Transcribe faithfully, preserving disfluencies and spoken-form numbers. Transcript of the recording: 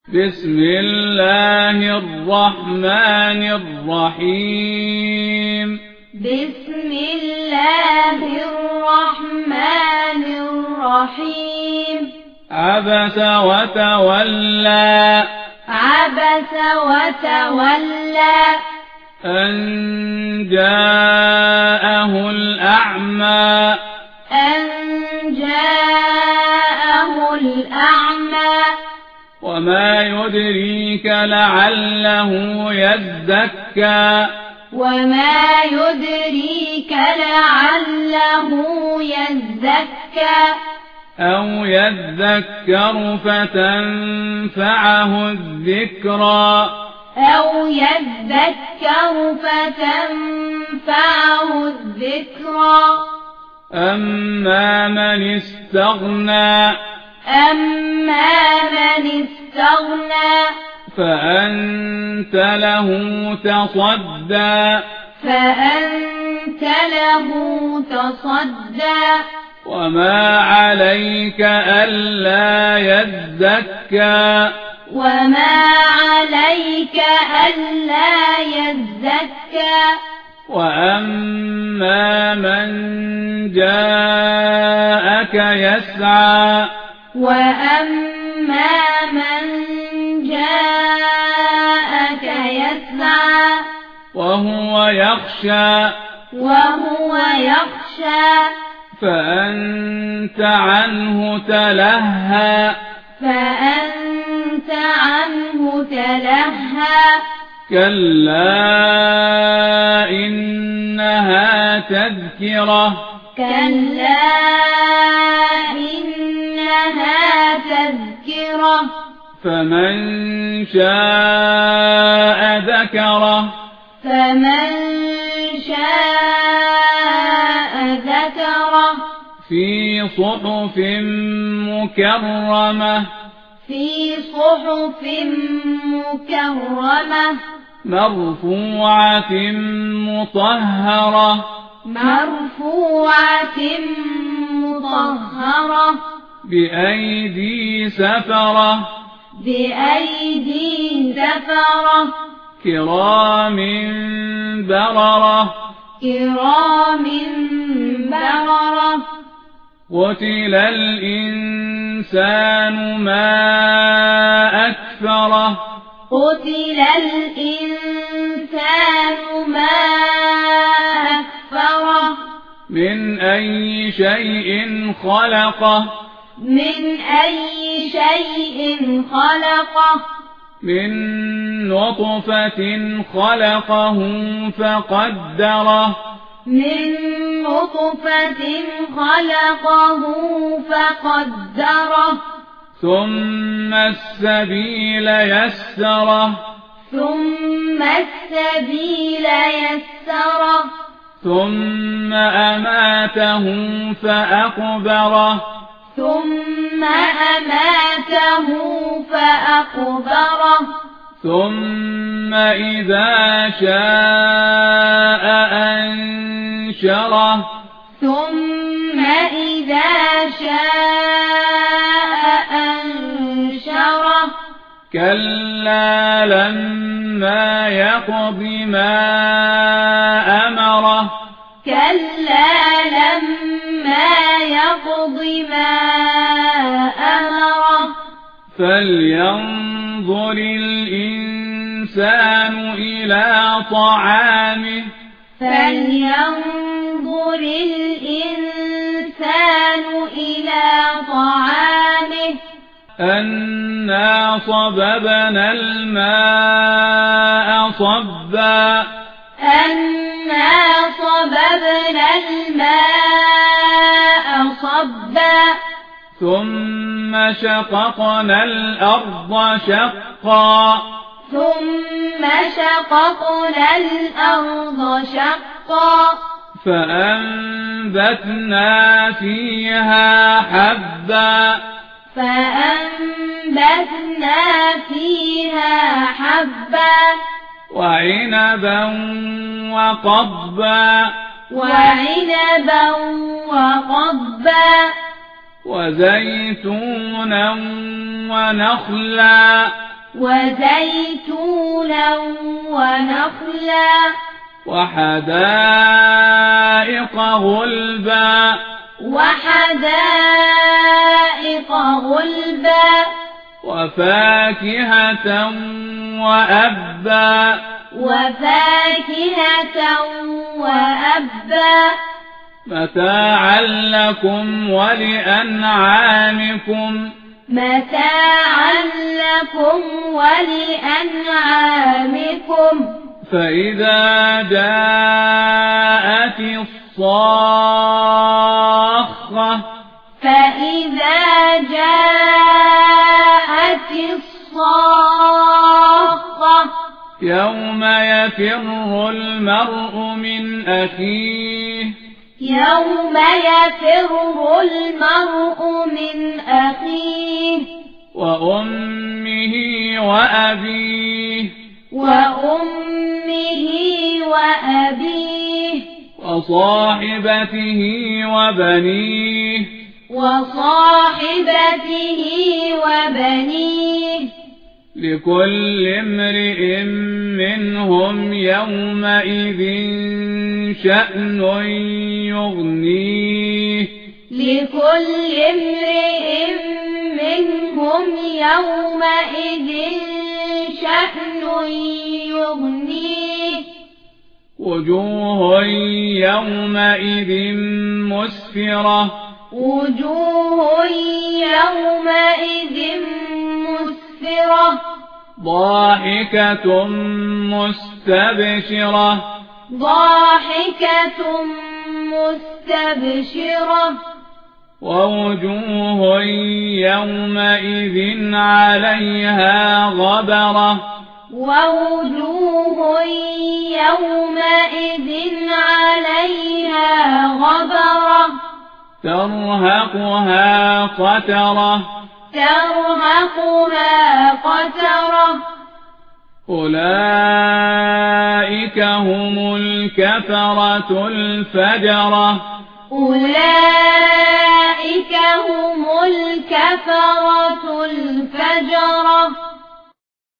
بسم الله الرحمن الرحيم بسم الله الرحمن الرحيم عبس وتولى عبس وتولى أن جاءه الأعمى أن جاءه الأعمى وما يدريك لعله يزكى وما يدريك لعله يزكى أو يذكر فتنفعه الذكرى أو يذكر فتنفعه الذكرى أما من استغنى أما من استغنى فأنت له تصدى فأنت له تصدى وما عليك ألا يزكى وما عليك ألا يزكى وأما من جاءك يسعى وأما من جاءك يسعى وهو يخشى وهو يخشى فأنت عنه تلهى فأنت عنه تلهى كلا إنها تذكرة كلا إنها تذكرة فمن شاء ذكره فمن شاء ذكره في صحف مكرمة في صحف مكرمة مرفوعة مطهرة مرفوعة مطهرة بأيدي سفرة بأيدي سفرة كرام بررة كرام بررة قتل الإنسان ما أكفره قتل الإنسان ما أكفره من أي شيء خلقه من أي شيء خلقه من نطفة خلقه فقدره من نطفة خلقه فقدره ثم السبيل يسره ثم السبيل يسره ثم أماته فأقبره ثم أماته فأقبره ثم إذا شاء أنشره ثم إذا شاء أنشره كلا لما يقض ما أمره كلا لما يقض ما أمره فلينظر الإنسان إلى طعامه فلينظر الإنسان إلى طعامه أنا صببنا الماء صبا أنا صببنا الماء صبا ثم شققنا الأرض شقا ثم شققنا الأرض شقا فأنبتنا فيها حبا فأنبتنا فيها حبا وعنبا وقضبا وعنبا وقضبا وزيتونا ونخلا وزيتونا ونخلا وحدائق غلبا وحدائق غلبا وفاكهة وأبا وفاكهة وأبا متاعا لكم ولأنعامكم متاعا لكم ولأنعامكم فإذا جاءت الصاخة فإذا جاءت الصاخة يوم يفر المرء من أخيه يوم يفر المرء من أخيه وأمه وأبيه وأمه وأبيه وصاحبته وبنيه وصاحبته وبنيه لكل امرئ منهم يومئذ شأن يغنيه لكل امرئ منهم يومئذ شأن يغنيه وجوه يومئذ مسفرة وجوه يومئذ مسفرة ضاحكة مستبشرة ضاحكة مستبشرة ووجوه يومئذ عليها غبرة ووجوه يومئذ عليها غبرة ترهقها قترة ترهقها قترة أولئك هم الكفرة الفجرة أولئك هم الكفرة الفجرة